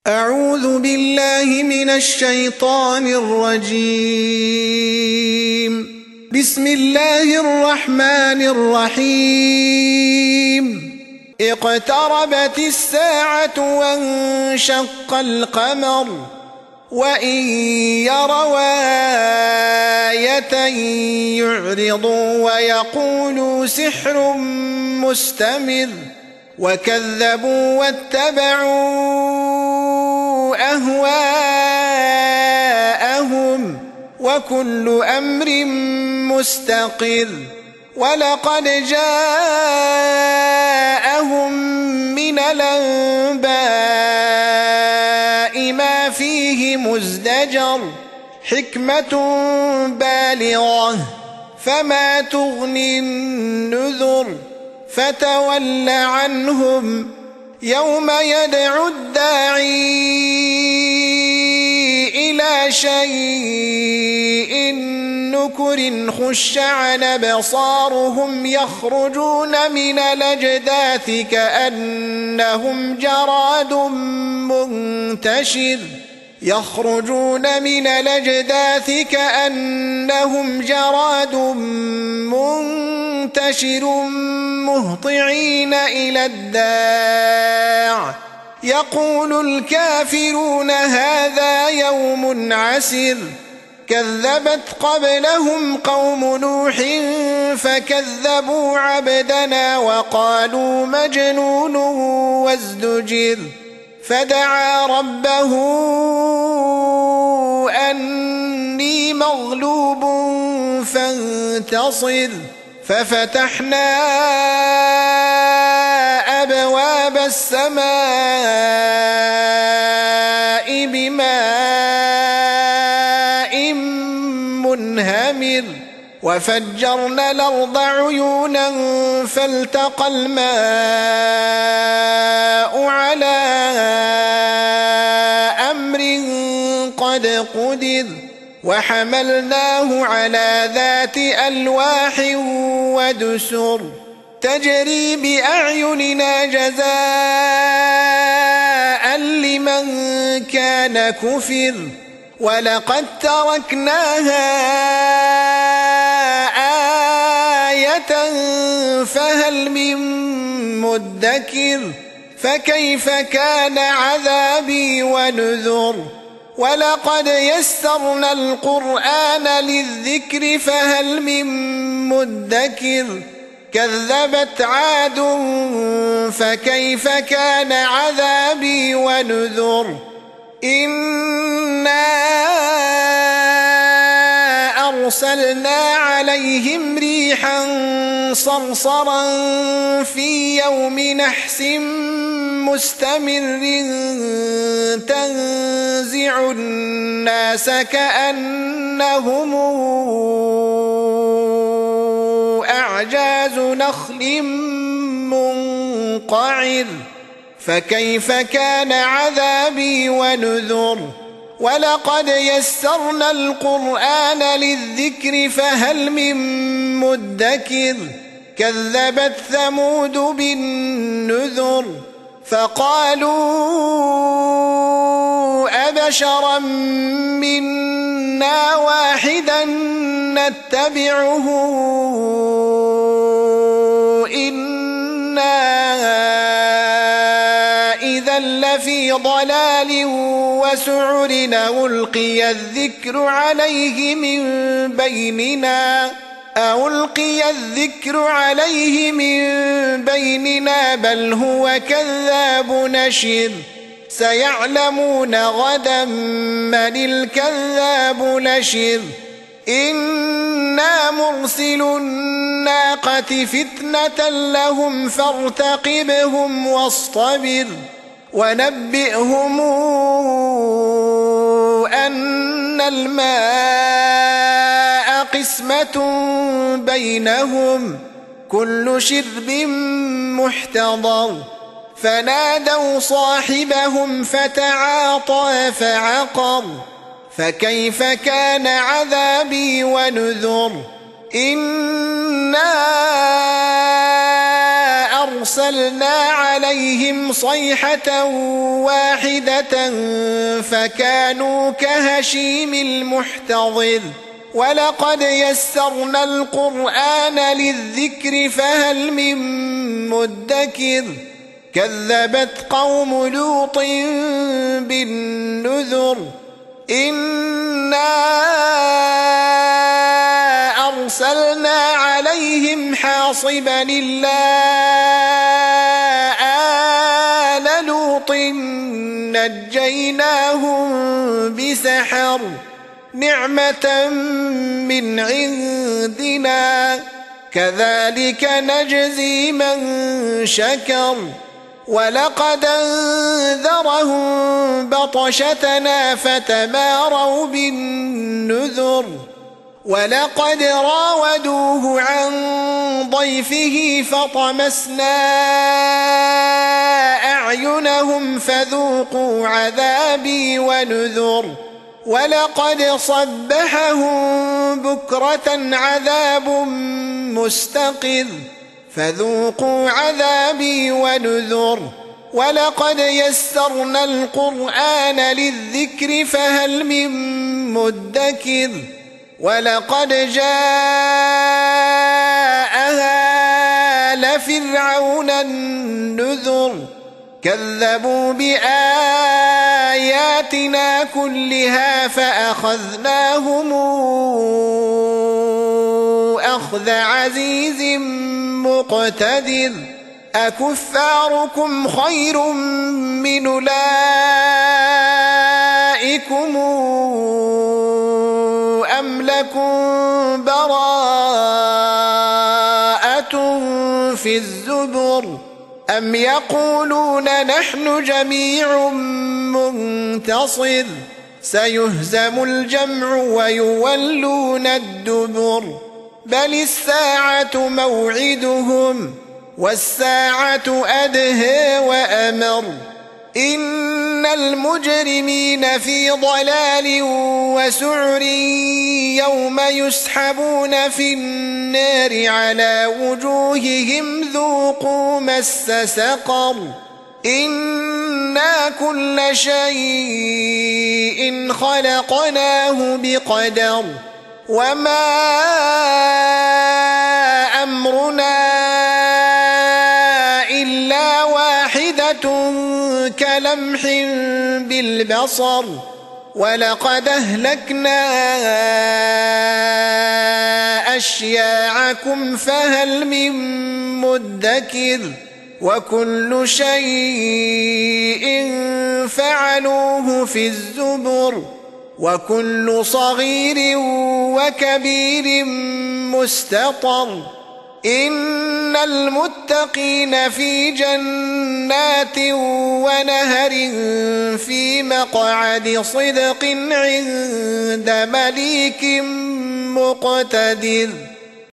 أعوذ بالله من الشيطان الرجيم. بسم الله الرحمن الرحيم. اقتربت الساعة وانشق القمر وإن يروا آية يعرضوا ويقولوا سحر مستمر وكذبوا واتبعوا أهواءهم وكل أمر مستقر. ولقد جاءهم من الأنباء ما فيه مزدجر حكمة بالغة فما تغني النذر. فتول عنهم يوم يدعو الداعي إلى شيء نكر خش عن أبصارهم يخرجون من الأجداث كأنهم جراد منتشر مهطعين إلى الداع يقول الكافرون هذا يوم عسر. كذبت قبلهم قوم نوح فكذبوا عبدنا وقالوا مجنون وازدجر. فدعا ربه أني مغلوب فانتصر. ففتحنا أبواب السماء بماء منهمر وفجرنا الأرض عيونا فالتقى الماء على أمر قد قدر وحملناه على ذات ألواح ودسر تجري بأعيننا جزاء لمن كان كفر. ولقد تركناها آية فهل من مدكر. فكيف كان عذابي ونذر. ولقد يسرنا القرآن للذكر فهل من مدكر. كذبت عاد فكيف كان عذابي ونذر. إنا أرسلنا عليهم ريحا صرصرا في يوم نحس مستمر تنزع الناس كأنهم أعجاز نخل منقعر. فكيف كان عذابي ونذر. ولقد يسرنا القرآن للذكر فهل من مدكر. كذبت ثمود بالنذر فقالوا أبشرا منا واحدا نتبعه إنا إذا لفي ضلال وسعر. ألقي الذكر عليه من بيننا بل هو كذاب نشر. سيعلمون غدا من الكذاب نشر. إنا مرسل الناقة فتنة لهم فارتقبهم واصطبر. ونبئهم أن الماء قسمة بينهم كل شرب محتضر. فنادوا صاحبهم فتعاطى فعقر. فكيف كان عذابي ونذر. إنا أرسلنا عليهم صيحة واحدة فكانوا كهشيم المحتضر ولقد يسرنا القرآن للذكر فهل من مدكر كذبت قوم لوط بالنذر إنا أرسلنا عليهم حاصبا إلا آل لوط نجيناهم بسحر نعمة من عندنا كذلك نجزي من شكر ولقد أنذرهم بطشتنا فتماروا بالنذر ولقد راودوه عن ضيفه فطمسنا أعينهم فذوقوا عذابي ونذر ولقد صبحهم بكرة عذاب مستقر فذوقوا عذابي ونذر ولقد يسرنا القرآن للذكر فهل من مدكر ولقد جاء آل فرعون النذر كذبوا بآياتنا كلها فأخذناهم أخذ عزيز مقتدر أكفاركم خير من أولئكم أم لكم براءة في الزبر أم يقولون نحن جميع منتصر سيهزم الجمع ويولون الدبر بل الساعة موعدهم والساعة أدهى وأمر إن المجرمين في ضلال وسعر يوم يسحبون في النار على وجوههم ذوقوا مس سقر إنا كل شيء خلقناه بقدر وما أمرنا إلا واحدة كلمح بالبصر ولقد أهلكنا أشياعكم فهل من مدكر وكل شيء فعلوه في الزبر وكل صغير وكبير مستطر إن المتقين في جنات ونهر في مقعد صدق عند مليك مقتدر